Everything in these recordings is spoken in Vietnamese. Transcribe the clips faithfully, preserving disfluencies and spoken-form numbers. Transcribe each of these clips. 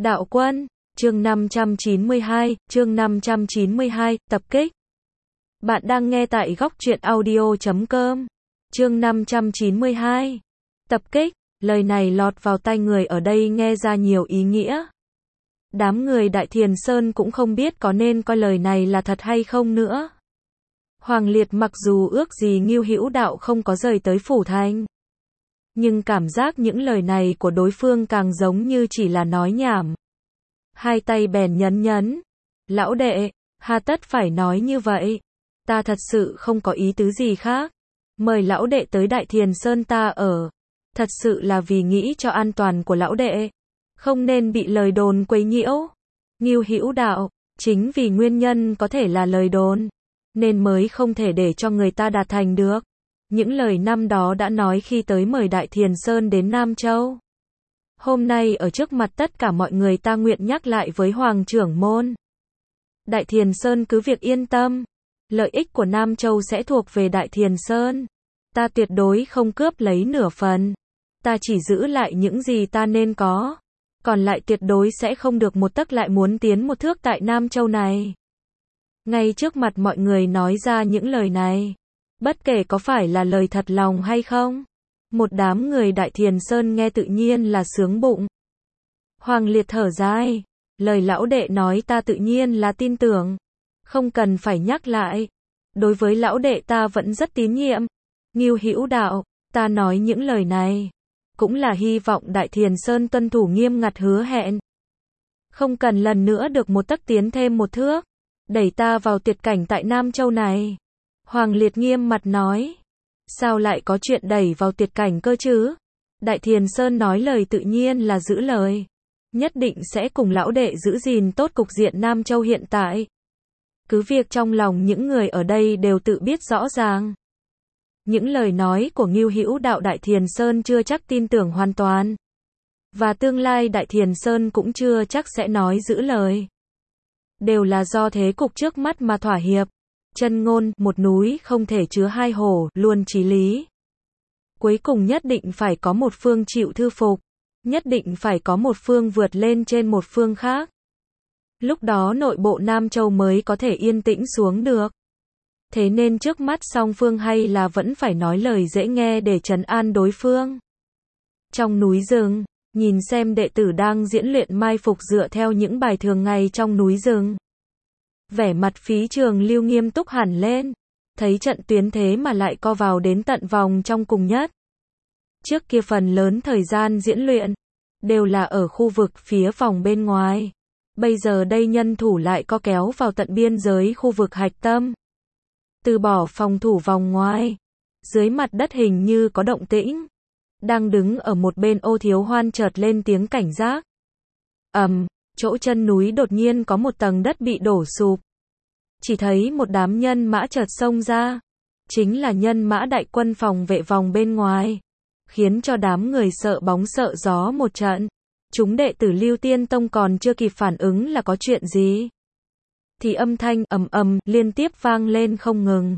Đạo Quân, chương năm trăm chín mươi hai, chương năm trăm chín mươi hai, tập kích. Bạn đang nghe tại góc truyện audio chấm com. Chương năm trăm chín mươi hai. Tập kích, lời này lọt vào tai người ở đây nghe ra nhiều ý nghĩa. Đám người Đại Thiền Sơn cũng không biết có nên coi lời này là thật hay không nữa. Hoàng Liệt mặc dù ước gì Ngưu Hữu Đạo không có rời tới phủ thành, nhưng cảm giác những lời này của đối phương càng giống như chỉ là nói nhảm. Hai tay bèn nhấn nhấn. Lão đệ, hà tất phải nói như vậy. Ta thật sự không có ý tứ gì khác. Mời lão đệ tới Đại Thiền Sơn ta ở. Thật sự là vì nghĩ cho an toàn của lão đệ. Không nên bị lời đồn quấy nhiễu. Ngưu Hữu Đạo, chính vì nguyên nhân có thể là lời đồn, nên mới không thể để cho người ta đạt thành được những lời năm đó đã nói khi tới mời Đại Thiền Sơn đến Nam Châu. Hôm nay ở trước mặt tất cả mọi người ta nguyện nhắc lại với Hoàng trưởng môn. Đại Thiền Sơn cứ việc yên tâm. Lợi ích của Nam Châu sẽ thuộc về Đại Thiền Sơn. Ta tuyệt đối không cướp lấy nửa phần. Ta chỉ giữ lại những gì ta nên có. Còn lại tuyệt đối sẽ không được một tấc lại muốn tiến một thước tại Nam Châu này. Ngay trước mặt mọi người nói ra những lời này. Bất kể có phải là lời thật lòng hay không. Một đám người Đại Thiền Sơn nghe tự nhiên là sướng bụng. Hoàng Liệt thở dài. Lời lão đệ nói ta tự nhiên là tin tưởng. Không cần phải nhắc lại. Đối với lão đệ ta vẫn rất tín nhiệm. Ngưu Hữu Đạo, ta nói những lời này cũng là hy vọng Đại Thiền Sơn tuân thủ nghiêm ngặt hứa hẹn. Không cần lần nữa được một tấc tiến thêm một thước. Đẩy ta vào tuyệt cảnh tại Nam Châu này. Hoàng Liệt nghiêm mặt nói. Sao lại có chuyện đẩy vào tuyệt cảnh cơ chứ? Đại Thiền Sơn nói lời tự nhiên là giữ lời. Nhất định sẽ cùng lão đệ giữ gìn tốt cục diện Nam Châu hiện tại. Cứ việc trong lòng những người ở đây đều tự biết rõ ràng. Những lời nói của Ngưu Hữu Đạo Đại Thiền Sơn chưa chắc tin tưởng hoàn toàn. Và tương lai Đại Thiền Sơn cũng chưa chắc sẽ nói giữ lời. Đều là do thế cục trước mắt mà thỏa hiệp. Chân ngôn, một núi không thể chứa hai hổ, luôn chí lý. Cuối cùng nhất định phải có một phương chịu thư phục. Nhất định phải có một phương vượt lên trên một phương khác. Lúc đó nội bộ Nam Châu mới có thể yên tĩnh xuống được. Thế nên trước mắt song phương hay là vẫn phải nói lời dễ nghe để trấn an đối phương. Trong núi rừng, nhìn xem đệ tử đang diễn luyện mai phục dựa theo những bài thường ngày trong núi rừng. Vẻ mặt Phí Trường Lưu nghiêm túc hẳn lên. Thấy trận tuyến thế mà lại co vào đến tận vòng trong cùng nhất. Trước kia phần lớn thời gian diễn luyện đều là ở khu vực phía vòng bên ngoài. Bây giờ đây nhân thủ lại co kéo vào tận biên giới khu vực hạch tâm. Từ bỏ phòng thủ vòng ngoài. Dưới mặt đất hình như có động tĩnh. Đang đứng ở một bên Ô Thiếu Hoan chợt lên tiếng cảnh giác. Ầm, chỗ chân núi đột nhiên có một tầng đất bị đổ sụp. Chỉ thấy một đám nhân mã chợt xông ra. Chính là nhân mã đại quân phòng vệ vòng bên ngoài. Khiến cho đám người sợ bóng sợ gió một trận. Chúng đệ tử Lưu Tiên Tông còn chưa kịp phản ứng là có chuyện gì. Thì âm thanh ầm ầm liên tiếp vang lên không ngừng.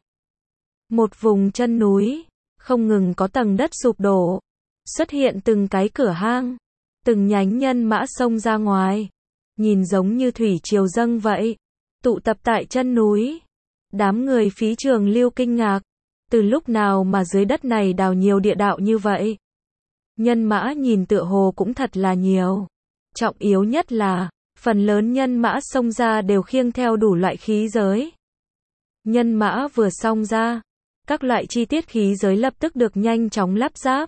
Một vùng chân núi, không ngừng có tầng đất sụp đổ. Xuất hiện từng cái cửa hang. Từng nhánh nhân mã xông ra ngoài. Nhìn giống như thủy triều dâng vậy. Tụ tập tại chân núi. Đám người Phí Trường Lưu kinh ngạc. Từ lúc nào mà dưới đất này đào nhiều địa đạo như vậy? Nhân mã nhìn tựa hồ cũng thật là nhiều. Trọng yếu nhất là, phần lớn nhân mã xông ra đều khiêng theo đủ loại khí giới. Nhân mã vừa xông ra, các loại chi tiết khí giới lập tức được nhanh chóng lắp ráp.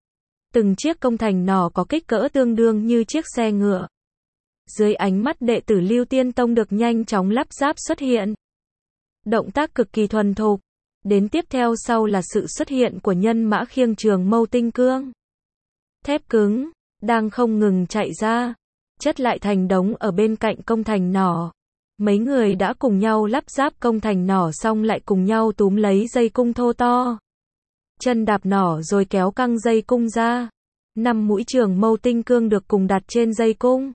Từng chiếc công thành nỏ có kích cỡ tương đương như chiếc xe ngựa. Dưới ánh mắt đệ tử Lưu Tiên Tông được nhanh chóng lắp ráp xuất hiện. Động tác cực kỳ thuần thục. Đến tiếp theo sau là sự xuất hiện của nhân mã khiêng trường mâu tinh cương. Thép cứng, đang không ngừng chạy ra. Chất lại thành đống ở bên cạnh công thành nỏ. Mấy người đã cùng nhau lắp ráp công thành nỏ xong lại cùng nhau túm lấy dây cung thô to. Chân đạp nỏ rồi kéo căng dây cung ra. Năm mũi trường mâu tinh cương được cùng đặt trên dây cung.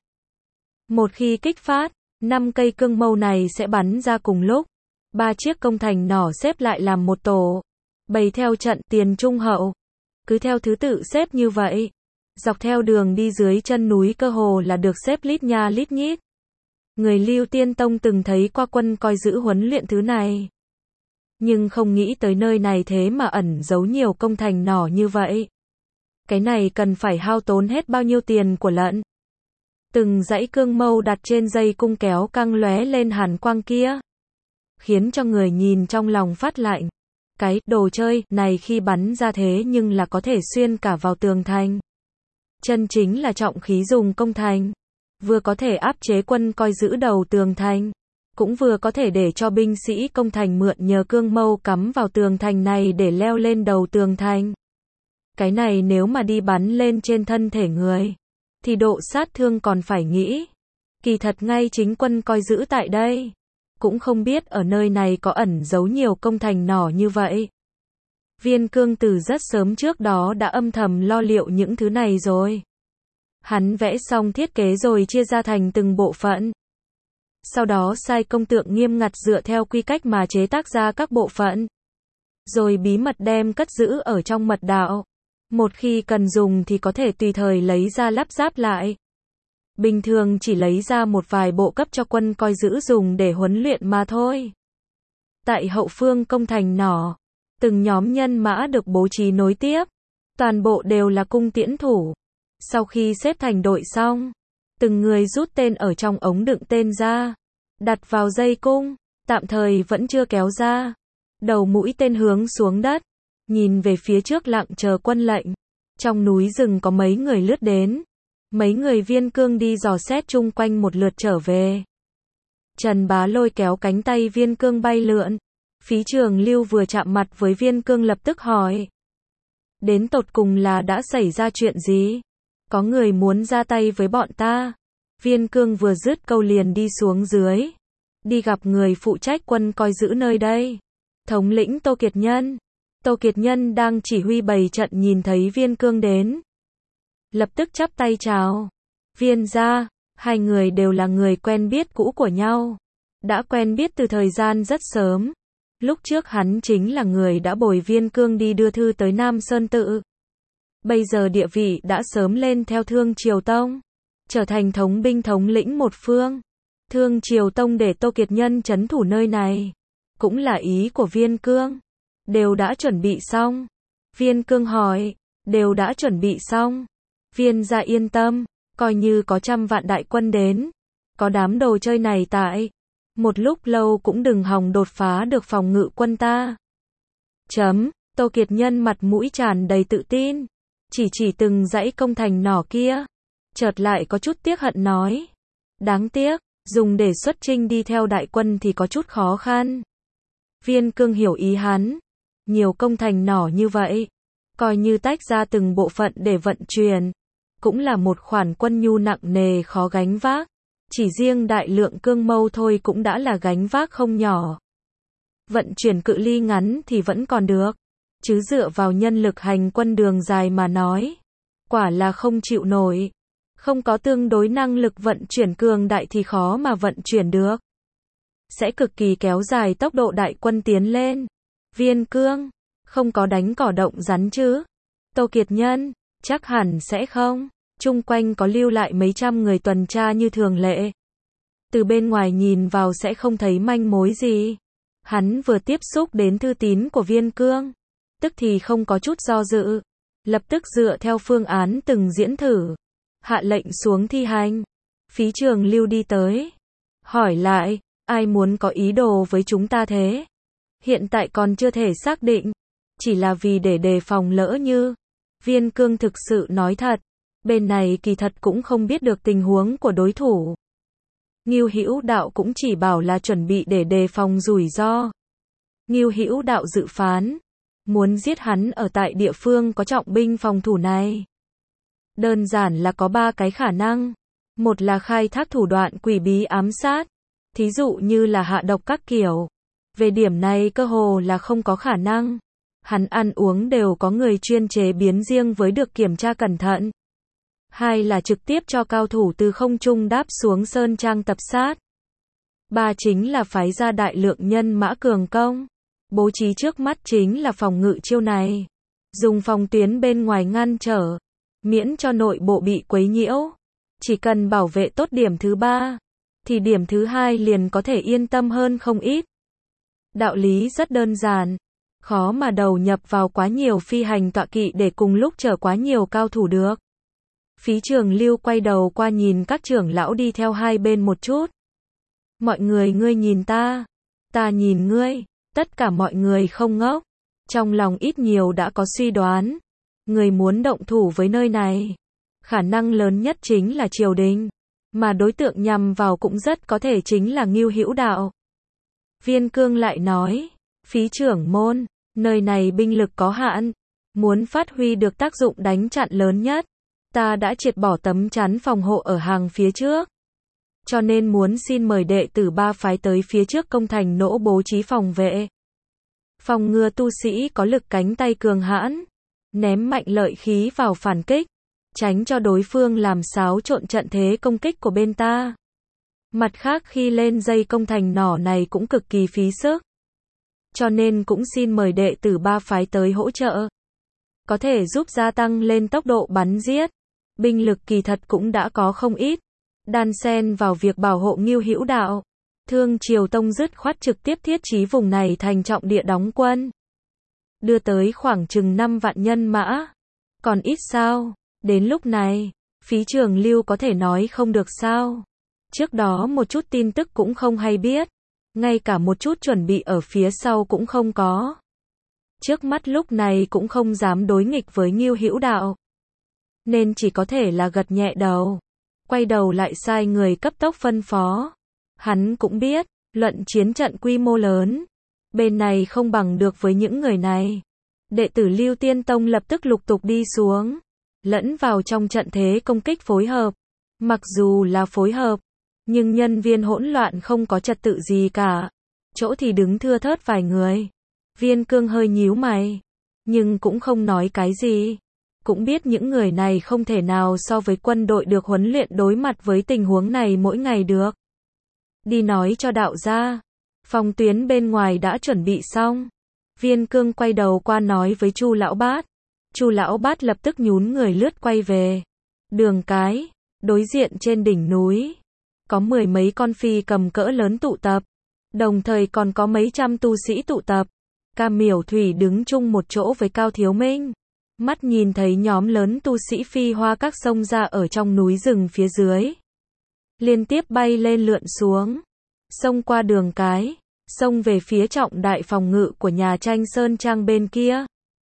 Một khi kích phát, năm cây cương mâu này sẽ bắn ra cùng lúc. Ba chiếc công thành nỏ xếp lại làm một tổ. Bày theo trận tiền trung hậu. Cứ theo thứ tự xếp như vậy. Dọc theo đường đi dưới chân núi cơ hồ là được xếp lít nha lít nhít. Người Lưu Tiên Tông từng thấy qua quân coi giữ huấn luyện thứ này. Nhưng không nghĩ tới nơi này thế mà ẩn giấu nhiều công thành nỏ như vậy. Cái này cần phải hao tốn hết bao nhiêu tiền của lận. Từng dãy cương mâu đặt trên dây cung kéo căng lóe lên hàn quang kia. Khiến cho người nhìn trong lòng phát lạnh. Cái đồ chơi này khi bắn ra thế nhưng là có thể xuyên cả vào tường thành. Chân chính là trọng khí dùng công thành. Vừa có thể áp chế quân coi giữ đầu tường thành. Cũng vừa có thể để cho binh sĩ công thành mượn nhờ cương mâu cắm vào tường thành này để leo lên đầu tường thành. Cái này nếu mà đi bắn lên trên thân thể người, thì độ sát thương còn phải nghĩ. Kỳ thật ngay chính quân coi giữ tại đây, cũng không biết ở nơi này có ẩn giấu nhiều công thành nỏ như vậy. Viên Cương từ rất sớm trước đó đã âm thầm lo liệu những thứ này rồi. Hắn vẽ xong thiết kế rồi chia ra thành từng bộ phận. Sau đó sai công tượng nghiêm ngặt dựa theo quy cách mà chế tác ra các bộ phận. Rồi bí mật đem cất giữ ở trong mật đạo. Một khi cần dùng thì có thể tùy thời lấy ra lắp ráp lại. Bình thường chỉ lấy ra một vài bộ cấp cho quân coi giữ dùng để huấn luyện mà thôi. Tại hậu phương công thành nỏ, từng nhóm nhân mã được bố trí nối tiếp. Toàn bộ đều là cung tiễn thủ. Sau khi xếp thành đội xong, từng người rút tên ở trong ống đựng tên ra, đặt vào dây cung, tạm thời vẫn chưa kéo ra. Đầu mũi tên hướng xuống đất, nhìn về phía trước lặng chờ quân lệnh. Trong núi rừng có mấy người lướt đến. Mấy người Viên Cương đi dò xét chung quanh một lượt trở về. Trần Bá lôi kéo cánh tay Viên Cương bay lượn. Phí Trường Lưu vừa chạm mặt với Viên Cương lập tức hỏi. Đến tột cùng là đã xảy ra chuyện gì? Có người muốn ra tay với bọn ta. Viên Cương vừa dứt câu liền đi xuống dưới. Đi gặp người phụ trách quân coi giữ nơi đây. Thống lĩnh Tô Kiệt Nhân. Tô Kiệt Nhân đang chỉ huy bày trận nhìn thấy Viên Cương đến. Lập tức chắp tay chào. Viên gia, hai người đều là người quen biết cũ của nhau. Đã quen biết từ thời gian rất sớm. Lúc trước hắn chính là người đã bồi Viên Cương đi đưa thư tới Nam Sơn Tự. Bây giờ địa vị đã sớm lên theo Thương Triều Tông. Trở thành thống binh thống lĩnh một phương. Thương Triều Tông để Tô Kiệt Nhân trấn thủ nơi này. Cũng là ý của Viên Cương. Đều đã chuẩn bị xong. Viên Cương hỏi. Đều đã chuẩn bị xong. Viên gia yên tâm. Coi như có trăm vạn đại quân đến. Có đám đồ chơi này tại. Một lúc lâu cũng đừng hòng đột phá được phòng ngự quân ta. Chấm. Tô Kiệt Nhân mặt mũi tràn đầy tự tin. Chỉ chỉ từng dãy công thành nỏ kia. Chợt lại có chút tiếc hận nói. Đáng tiếc. Dùng để xuất chinh đi theo đại quân thì có chút khó khăn. Viên Cương hiểu ý hắn. Nhiều công thành nỏ như vậy. Coi như tách ra từng bộ phận để vận chuyển. Cũng là một khoản quân nhu nặng nề khó gánh vác. Chỉ riêng đại lượng cương mâu thôi cũng đã là gánh vác không nhỏ. Vận chuyển cự ly ngắn thì vẫn còn được. Chứ dựa vào nhân lực hành quân đường dài mà nói. Quả là không chịu nổi. Không có tương đối năng lực vận chuyển cường đại thì khó mà vận chuyển được. Sẽ cực kỳ kéo dài tốc độ đại quân tiến lên. Viên Cương, không có đánh cỏ động rắn chứ? Tô Kiệt Nhân, chắc hẳn sẽ không. Chung quanh có lưu lại mấy trăm người tuần tra như thường lệ. Từ bên ngoài nhìn vào sẽ không thấy manh mối gì. Hắn vừa tiếp xúc đến thư tín của Viên Cương. Tức thì không có chút do dự. Lập tức dựa theo phương án từng diễn thử. Hạ lệnh xuống thi hành. Phí Trường Lưu đi tới. Hỏi lại, ai muốn có ý đồ với chúng ta thế? Hiện tại còn chưa thể xác định. Chỉ là vì để đề phòng lỡ như. Viên Cương thực sự nói thật. Bên này kỳ thật cũng không biết được tình huống của đối thủ. Ngưu Hữu Đạo cũng chỉ bảo là chuẩn bị để đề phòng rủi ro. Ngưu Hữu Đạo dự phán. Muốn giết hắn ở tại địa phương có trọng binh phòng thủ này. Đơn giản là có ba cái khả năng. Một là khai thác thủ đoạn quỷ bí ám sát. Thí dụ như là hạ độc các kiểu. Về điểm này cơ hồ là không có khả năng. Hắn ăn uống đều có người chuyên chế biến riêng với được kiểm tra cẩn thận. Hai là trực tiếp cho cao thủ từ không trung đáp xuống sơn trang tập sát. Ba chính là phái ra đại lượng nhân mã cường công. Bố trí trước mắt chính là phòng ngự chiêu này. Dùng phòng tuyến bên ngoài ngăn trở. miễn cho nội bộ bị quấy nhiễu. Chỉ cần bảo vệ tốt điểm thứ ba, thì điểm thứ hai liền có thể yên tâm hơn không ít. Đạo lý rất đơn giản, khó mà đầu nhập vào quá nhiều phi hành tọa kỵ để cùng lúc chở quá nhiều cao thủ được. Phí Trường Lưu quay đầu qua nhìn các trưởng lão đi theo hai bên một chút. Mọi người ngươi nhìn ta, ta nhìn ngươi, tất cả mọi người không ngốc. Trong lòng ít nhiều đã có suy đoán. Người muốn động thủ với nơi này, khả năng lớn nhất chính là triều đình, mà đối tượng nhằm vào cũng rất có thể chính là Ngưu Hữu Đạo. Viên Cương lại nói, Phí trưởng môn, nơi này binh lực có hạn, muốn phát huy được tác dụng đánh chặn lớn nhất, ta đã triệt bỏ tấm chắn phòng hộ ở hàng phía trước. Cho nên muốn xin mời đệ tử ba phái tới phía trước công thành nỗ bố trí phòng vệ. Phòng ngừa tu sĩ có lực cánh tay cường hãn, ném mạnh lợi khí vào phản kích, tránh cho đối phương làm xáo trộn trận thế công kích của bên ta. Mặt khác khi lên dây công thành nỏ này cũng cực kỳ phí sức. Cho nên cũng xin mời đệ tử ba phái tới hỗ trợ. Có thể giúp gia tăng lên tốc độ bắn giết. Binh lực kỳ thật cũng đã có không ít. Đan xen vào việc bảo hộ Ngưu Hữu Đạo. Thương Triều Tông dứt khoát trực tiếp thiết trí vùng này thành trọng địa đóng quân. Đưa tới khoảng chừng năm vạn nhân mã. Còn ít sao? Đến lúc này, Phí Trường Lưu có thể nói không được sao? Trước đó một chút tin tức cũng không hay biết. Ngay cả một chút chuẩn bị ở phía sau cũng không có. Trước mắt lúc này cũng không dám đối nghịch với Ngưu Hữu Đạo. Nên chỉ có thể là gật nhẹ đầu. Quay đầu lại sai người cấp tốc phân phó. Hắn cũng biết, luận chiến trận quy mô lớn. Bên này không bằng được với những người này. Đệ tử Lưu Tiên Tông lập tức lục tục đi xuống. Lẫn vào trong trận thế công kích phối hợp. Mặc dù là phối hợp, nhưng nhân viên hỗn loạn không có trật tự gì cả. Chỗ thì đứng thưa thớt vài người. Viên Cương hơi nhíu mày. Nhưng cũng không nói cái gì. Cũng biết những người này không thể nào so với quân đội được huấn luyện đối mặt với tình huống này mỗi ngày được. Đi nói cho đạo gia. Phòng tuyến bên ngoài đã chuẩn bị xong. Viên Cương quay đầu qua nói với Chu Lão Bát. Chu Lão Bát lập tức nhún người lướt quay về. Đường cái, đối diện trên đỉnh núi. Có mười mấy con phi cầm cỡ lớn tụ tập. Đồng thời còn có mấy trăm tu sĩ tụ tập. Cam Miểu Thủy đứng chung một chỗ với Cao Thiếu Minh. Mắt nhìn thấy nhóm lớn tu sĩ phi hoa các sông ra ở trong núi rừng phía dưới. Liên tiếp bay lên lượn xuống. Xông qua đường cái. Xông về phía trọng đại phòng ngự của nhà tranh Sơn Trang bên kia.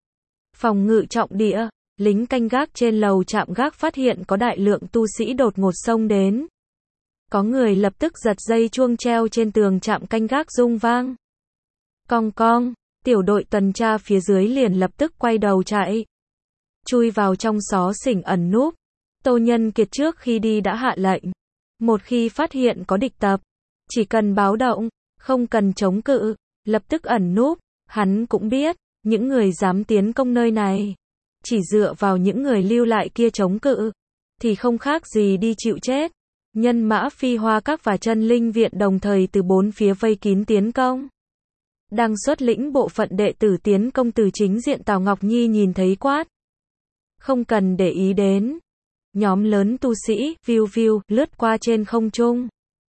Phòng ngự trọng địa. Lính canh gác trên lầu trạm gác phát hiện có đại lượng tu sĩ đột ngột xông đến. Có người lập tức giật dây chuông treo trên tường trạm canh gác rung vang. Cong cong, tiểu đội tuần tra phía dưới liền lập tức quay đầu chạy. Chui vào trong xó xỉnh ẩn núp. Tô Nhân Kiệt trước khi đi đã hạ lệnh. Một khi phát hiện có địch tập, chỉ cần báo động, không cần chống cự, lập tức ẩn núp. Hắn cũng biết, những người dám tiến công nơi này, chỉ dựa vào những người lưu lại kia chống cự, thì không khác gì đi chịu chết. Nhân mã phi hoa các và chân linh viện đồng thời từ bốn phía vây kín tiến công. Đang xuất lĩnh bộ phận đệ tử tiến công từ chính diện Tào Ngọc Nhi nhìn thấy quát. Không cần để ý đến. Nhóm lớn tu sĩ, viu viu, lướt qua trên không trung.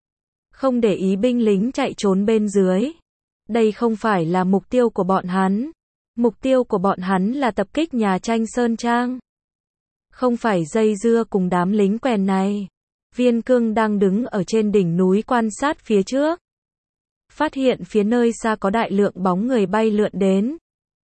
Không để ý binh lính chạy trốn bên dưới. Đây không phải là mục tiêu của bọn hắn. Mục tiêu của bọn hắn là tập kích nhà tranh Sơn Trang. Không phải dây dưa cùng đám lính quèn này. Viên Cương đang đứng ở trên đỉnh núi quan sát phía trước. Phát hiện phía nơi xa có đại lượng bóng người bay lượn đến.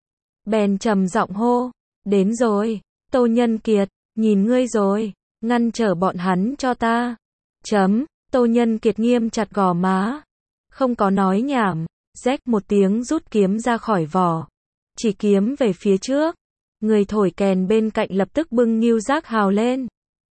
Bèn trầm giọng hô. Đến rồi, Tô Nhân Kiệt, nhìn ngươi rồi, ngăn trở bọn hắn cho ta. Chấm, Tô Nhân Kiệt nghiêm chặt gò má. Không có nói nhảm, rách một tiếng rút kiếm ra khỏi vỏ. Chỉ kiếm về phía trước. Người thổi kèn bên cạnh lập tức bưng ngưu giác hào lên.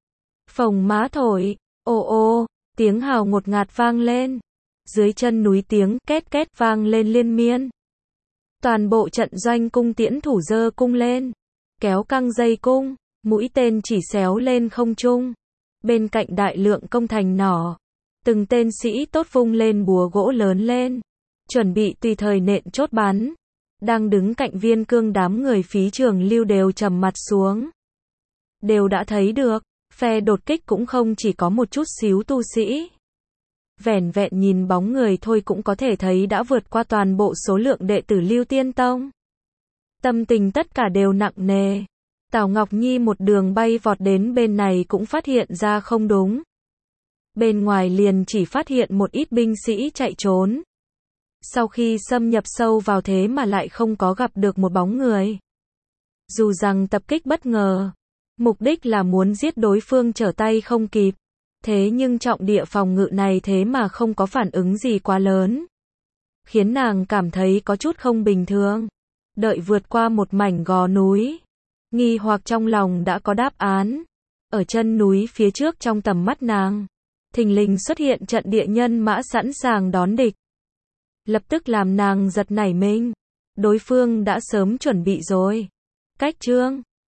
Phồng má thổi, ô ô, tiếng hào ngột ngạt vang lên. Dưới chân núi tiếng két két vang lên liên miên. Toàn bộ trận doanh cung tiễn thủ giơ cung lên. Kéo căng dây cung, mũi tên chỉ xéo lên không trung. Bên cạnh đại lượng công thành nỏ. Từng tên sĩ tốt vung lên búa gỗ lớn lên. Chuẩn bị tùy thời nện chốt bắn. Đang đứng cạnh Viên Cương đám người Phí Trường Lưu đều trầm mặt xuống. đều đã thấy được, phe đột kích cũng không chỉ có một chút xíu tu sĩ. Vẻn vẹn nhìn bóng người thôi cũng có thể thấy đã vượt qua toàn bộ số lượng đệ tử Lưu Tiên Tông. Tâm tình tất cả đều nặng nề. Tào Ngọc Nhi một đường bay vọt đến bên này cũng phát hiện ra không đúng. Bên ngoài liền chỉ phát hiện một ít binh sĩ chạy trốn. Sau khi xâm nhập sâu vào thế mà lại không có gặp được một bóng người. Dù rằng tập kích bất ngờ, mục đích là muốn giết đối phương trở tay không kịp. Thế nhưng trọng địa phòng ngự này thế mà không có phản ứng gì quá lớn. Khiến nàng cảm thấy có chút không bình thường. Đợi vượt qua một mảnh gò núi. Nghi hoặc trong lòng đã có đáp án. Ở chân núi phía trước trong tầm mắt nàng. Thình lình xuất hiện trận địa nhân mã sẵn sàng đón địch. Lập tức làm nàng giật nảy mình. Đối phương đã sớm chuẩn bị rồi. Cách chương